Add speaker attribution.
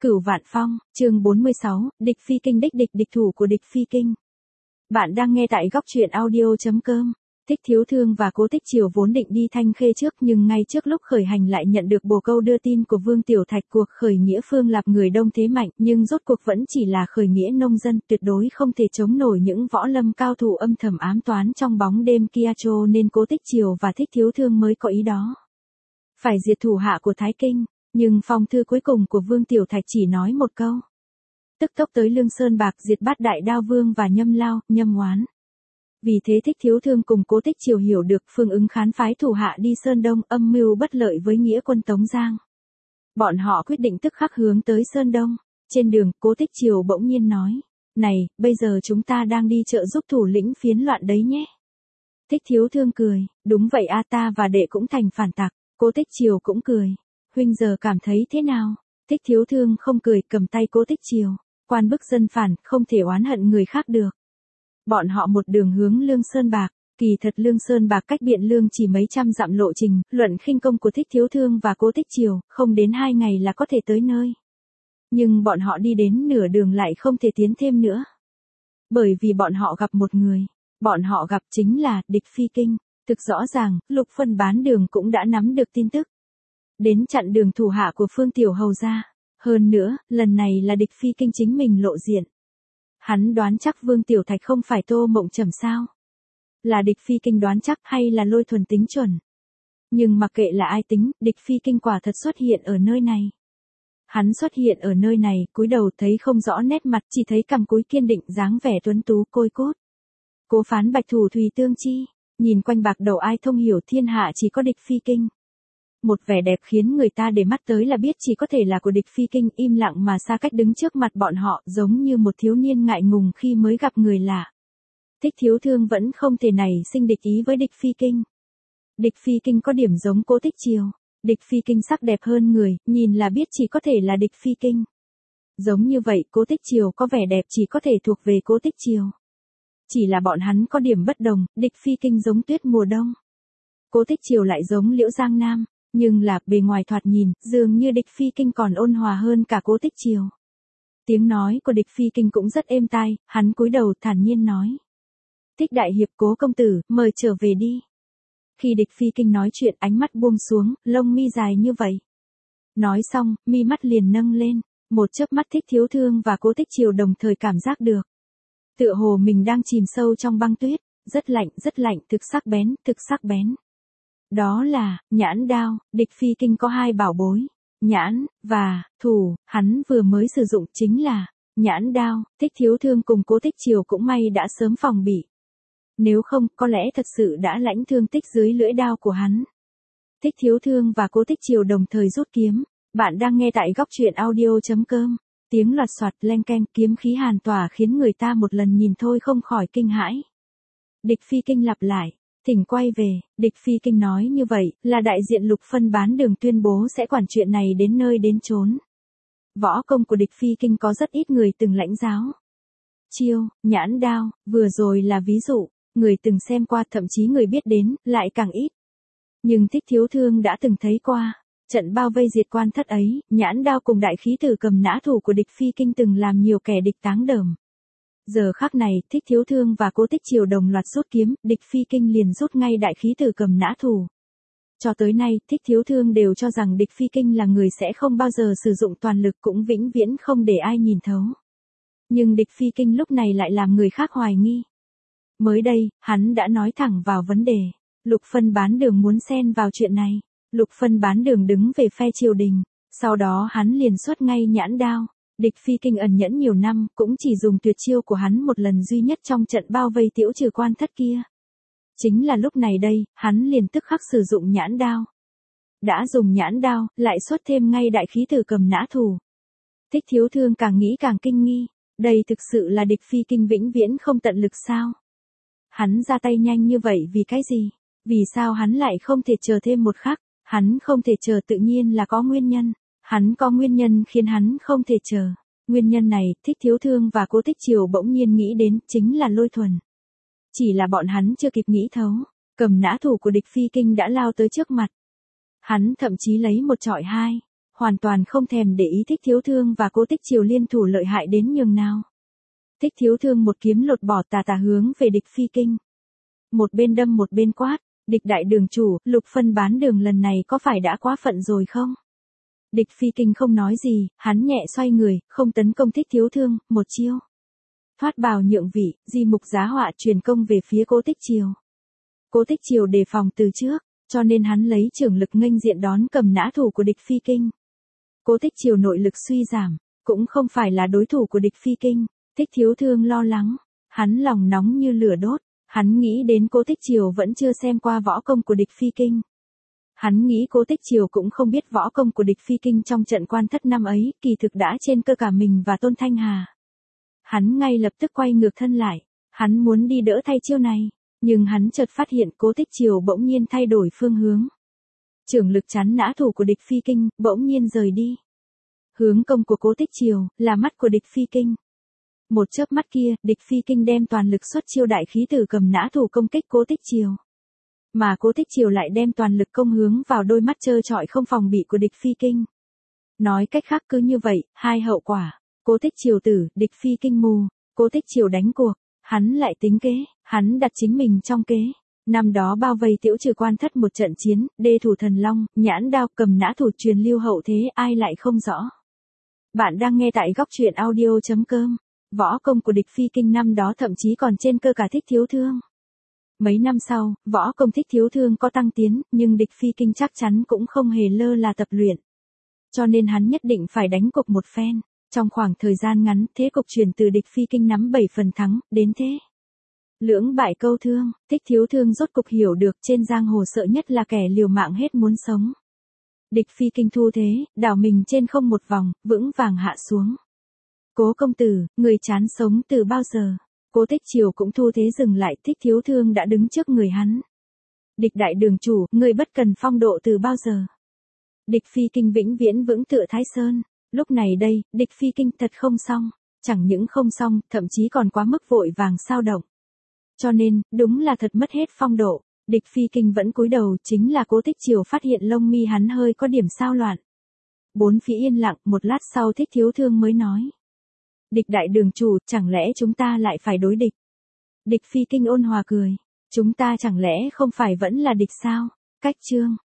Speaker 1: Cửu Vạn Phong, chương 46, địch phi kinh địch thủ của địch phi kinh. Bạn đang nghe tại góc truyện audio.com. Thích Thiếu Thương và Cố Tích Triều vốn định đi Thanh Khê trước, nhưng ngay trước lúc khởi hành lại nhận được bồ câu đưa tin của Vương Tiểu Thạch cuộc khởi nghĩa Phương Lạp người đông thế mạnh, nhưng rốt cuộc vẫn chỉ là khởi nghĩa nông dân, tuyệt đối không thể chống nổi những võ lâm cao thủ âm thầm ám toán trong bóng đêm kia, cho nên Cố Tích Triều và Thích Thiếu Thương mới có ý đó. Phải diệt thủ hạ của Thái Kinh. Nhưng phong thư cuối cùng của Vương Tiểu Thạch chỉ nói một câu. Tức tốc tới Lương Sơn Bạc diệt Bát Đại Đao Vương và Nhâm Lao, Nhâm Oán. Vì thế Thích Thiếu Thương cùng Cố Tích Triều hiểu được phương ứng khán phái thủ hạ đi Sơn Đông, âm mưu bất lợi với nghĩa quân Tống Giang. Bọn họ quyết định tức khắc hướng tới Sơn Đông. Trên đường, Cố Tích Triều bỗng nhiên nói. Này, bây giờ chúng ta đang đi trợ giúp thủ lĩnh phiến loạn đấy nhé. Thích Thiếu Thương cười. Đúng vậy a, ta và đệ cũng thành phản tặc. Cố Tích Triều cũng cười. Huynh giờ cảm thấy thế nào? Thích Thiếu Thương không cười, cầm tay Cố Tích Triều. Quan bức dân phản, không thể oán hận người khác được. Bọn họ một đường hướng Lương Sơn Bạc. Kỳ thật Lương Sơn Bạc cách Biện Lương chỉ mấy trăm dặm lộ trình, luận khinh công của Thích Thiếu Thương và Cố Tích Triều, không đến 2 ngày là có thể tới nơi. Nhưng bọn họ đi đến nửa đường lại không thể tiến thêm nữa. Bởi vì bọn họ gặp một người. Bọn họ gặp chính là địch phi kinh. Thực rõ ràng, Lục Phân bán đường cũng đã nắm được tin tức. Đến chặn đường thủ hạ của Phương Tiểu Hầu ra. Hơn nữa, lần này là địch phi kinh chính mình lộ diện. Hắn đoán chắc Vương Tiểu Thạch không phải Tô Mộng Trầm sao? Là địch phi kinh đoán chắc hay là Lôi Thuần tính chuẩn? Nhưng mặc kệ là ai tính, địch phi kinh quả thật xuất hiện ở nơi này. Hắn xuất hiện ở nơi này, cúi đầu thấy không rõ nét mặt, chỉ thấy cằm cúi kiên định, dáng vẻ tuấn tú côi cốt. Cố Phán Bạch thủ Thùy Tương Chi, nhìn quanh bạc đầu ai thông hiểu thiên hạ chỉ có địch phi kinh. Một vẻ đẹp khiến người ta để mắt tới là biết chỉ có thể là của địch phi kinh, im lặng mà xa cách đứng trước mặt bọn họ, giống như một thiếu niên ngại ngùng khi mới gặp người lạ. Thích Thiếu Thương vẫn không thể nảy sinh địch ý với địch phi kinh. Địch phi kinh có điểm giống Cố Tích Triều. Địch phi kinh sắc đẹp hơn người, nhìn là biết chỉ có thể là địch phi kinh. Giống như vậy, Cố Tích Triều có vẻ đẹp chỉ có thể thuộc về Cố Tích Triều. Chỉ là bọn hắn có điểm bất đồng, địch phi kinh giống tuyết mùa đông. Cố Tích Triều lại giống Liễu Giang Nam. Nhưng là, bề ngoài thoạt nhìn, dường như địch phi kinh còn ôn hòa hơn cả Cố Tích Triều. Tiếng nói của địch phi kinh cũng rất êm tai, hắn cúi đầu thản nhiên nói. Thích đại hiệp Cố công tử, mời trở về đi. Khi địch phi kinh nói chuyện, ánh mắt buông xuống, lông mi dài như vậy. Nói xong, mi mắt liền nâng lên, một chớp mắt Thích Thiếu Thương và Cố Tích Triều đồng thời cảm giác được. Tựa hồ mình đang chìm sâu trong băng tuyết, rất lạnh, thực sắc bén. Đó là, nhãn đao, địch phi kinh có 2 bảo bối. Nhãn, và, thủ, hắn vừa mới sử dụng chính là, nhãn đao. Thích Thiếu Thương cùng Cố Tích Triều cũng may đã sớm phòng bị. Nếu không, có lẽ thật sự đã lãnh thương tích dưới lưỡi đao của hắn. Thích Thiếu Thương và Cố Tích Triều đồng thời rút kiếm. Bạn đang nghe tại góc truyện audio.com. Tiếng loạt soạt leng keng, kiếm khí hàn tỏa khiến người ta một lần nhìn thôi không khỏi kinh hãi. Địch phi kinh lặp lại. Thỉnh quay về, địch phi kinh nói như vậy, là đại diện Lục Phân bán đường tuyên bố sẽ quản chuyện này đến nơi đến chốn. Võ công của địch phi kinh có rất ít người từng lãnh giáo. Chiêu, nhãn đao, vừa rồi là ví dụ, người từng xem qua thậm chí người biết đến, lại càng ít. Nhưng Thích Thiếu Thương đã từng thấy qua, trận bao vây diệt quan thất ấy, nhãn đao cùng đại khí tử cầm nã thủ của địch phi kinh từng làm nhiều kẻ địch táng đờm. Giờ khắc này, Thích Thiếu Thương và Cố Tích Triều đồng loạt rút kiếm, địch phi kinh liền rút ngay đại khí tử cầm nã thủ. Cho tới nay, Thích Thiếu Thương đều cho rằng địch phi kinh là người sẽ không bao giờ sử dụng toàn lực, cũng vĩnh viễn không để ai nhìn thấu. Nhưng địch phi kinh lúc này lại làm người khác hoài nghi. Mới đây, hắn đã nói thẳng vào vấn đề. Lục Phân bán đường muốn xen vào chuyện này. Lục Phân bán đường đứng về phe triều đình. Sau đó hắn liền xuất ngay nhãn đao. Địch phi kinh ẩn nhẫn nhiều năm, cũng chỉ dùng tuyệt chiêu của hắn một lần duy nhất trong trận bao vây Tiễu Trừ quan thất kia. Chính là lúc này đây, hắn liền tức khắc sử dụng nhãn đao. Đã dùng nhãn đao, lại xuất thêm ngay đại khí tử cầm nã thủ. Thích Thiếu Thương càng nghĩ càng kinh nghi. Đây thực sự là địch phi kinh vĩnh viễn không tận lực sao? Hắn ra tay nhanh như vậy vì cái gì? Vì sao hắn lại không thể chờ thêm một khắc? Hắn không thể chờ tự nhiên là có nguyên nhân. Hắn có nguyên nhân khiến hắn không thể chờ. Nguyên nhân này, Thích Thiếu Thương và Cố Tích Triều bỗng nhiên nghĩ đến, chính là Lôi Thuần. Chỉ là bọn hắn chưa kịp nghĩ thấu, cầm nã thủ của địch phi kinh đã lao tới trước mặt. Hắn thậm chí lấy một chọi hai, hoàn toàn không thèm để ý Thích Thiếu Thương và Cố Tích Triều liên thủ lợi hại đến nhường nào. Thích Thiếu Thương một kiếm lột bỏ tà tà hướng về địch phi kinh. Một bên đâm một bên quát, địch đại đường chủ, Lục phân bán đường lần này có phải đã quá phận rồi không? Địch phi kinh không nói gì, hắn nhẹ xoay người, không tấn công Thích Thiếu Thương, một chiêu. Thoát bào nhượng vị, di mục giá họa truyền công về phía Cố Tích Triều. Cố Tích Triều đề phòng từ trước, cho nên hắn lấy trưởng lực nghênh diện đón cầm nã thủ của địch phi kinh. Cố Tích Triều nội lực suy giảm, cũng không phải là đối thủ của địch phi kinh. Thích Thiếu Thương lo lắng, hắn lòng nóng như lửa đốt, hắn nghĩ đến Cố Tích Triều vẫn chưa xem qua võ công của địch phi kinh. Hắn nghĩ Cố Tích Triều cũng không biết võ công của địch phi kinh trong trận quan thất năm ấy, kỳ thực đã trên cơ cả mình và Tôn Thanh Hà. Hắn ngay lập tức quay ngược thân lại, hắn muốn đi đỡ thay chiêu này, nhưng hắn chợt phát hiện Cố Tích Triều bỗng nhiên thay đổi phương hướng. Trưởng lực chắn nã thủ của địch phi kinh, bỗng nhiên rời đi. Hướng công của Cố Tích Triều, là mắt của địch phi kinh. Một chớp mắt kia, địch phi kinh đem toàn lực xuất chiêu đại khí tử cầm nã thủ công kích Cố Tích Triều. Mà Cố Tích Triều lại đem toàn lực công hướng vào đôi mắt trơ trọi không phòng bị của địch phi kinh. Nói cách khác cứ như vậy, hai hậu quả. Cố Tích Triều tử, địch phi kinh mù. Cố Tích Triều đánh cuộc, hắn lại tính kế, hắn đặt chính mình trong kế. Năm đó bao vây Tiễu Trừ quan thất một trận chiến, đê thủ thần long, nhãn đao cầm nã thủ truyền lưu hậu thế ai lại không rõ. Bạn đang nghe tại góc truyện audio.com. Võ công của địch phi kinh năm đó thậm chí còn trên cơ cả Thích Thiếu Thương. Mấy năm sau, võ công Thích Thiếu Thương có tăng tiến, nhưng địch phi kinh chắc chắn cũng không hề lơ là tập luyện. Cho nên hắn nhất định phải đánh cuộc một phen. Trong khoảng thời gian ngắn, thế cục chuyển từ địch phi kinh nắm 7 phần thắng, đến thế. Lưỡng bại câu thương, Thích Thiếu Thương rốt cục hiểu được trên giang hồ sợ nhất là kẻ liều mạng hết muốn sống. Địch phi kinh thu thế, đảo mình trên không một vòng, vững vàng hạ xuống. Cố công tử, người chán sống từ bao giờ? Cố Tích Triều cũng thu thế dừng lại, Thích Thiếu Thương đã đứng trước người hắn. Địch đại đường chủ, người bất cần phong độ từ bao giờ? Địch phi kinh vĩnh viễn vững tựa Thái Sơn. Lúc này đây, địch phi kinh thật không xong. Chẳng những không xong, thậm chí còn quá mức vội vàng sao động. Cho nên, đúng là thật mất hết phong độ. Địch phi kinh vẫn cúi đầu, chính là Cố Tích Triều phát hiện lông mi hắn hơi có điểm sao loạn. Bốn phía yên lặng, một lát sau Thích Thiếu Thương mới nói. Địch đại đường chủ, chẳng lẽ chúng ta lại phải đối địch? Địch phi kinh ôn hòa cười. Chúng ta chẳng lẽ không phải vẫn là địch sao? Cách chương.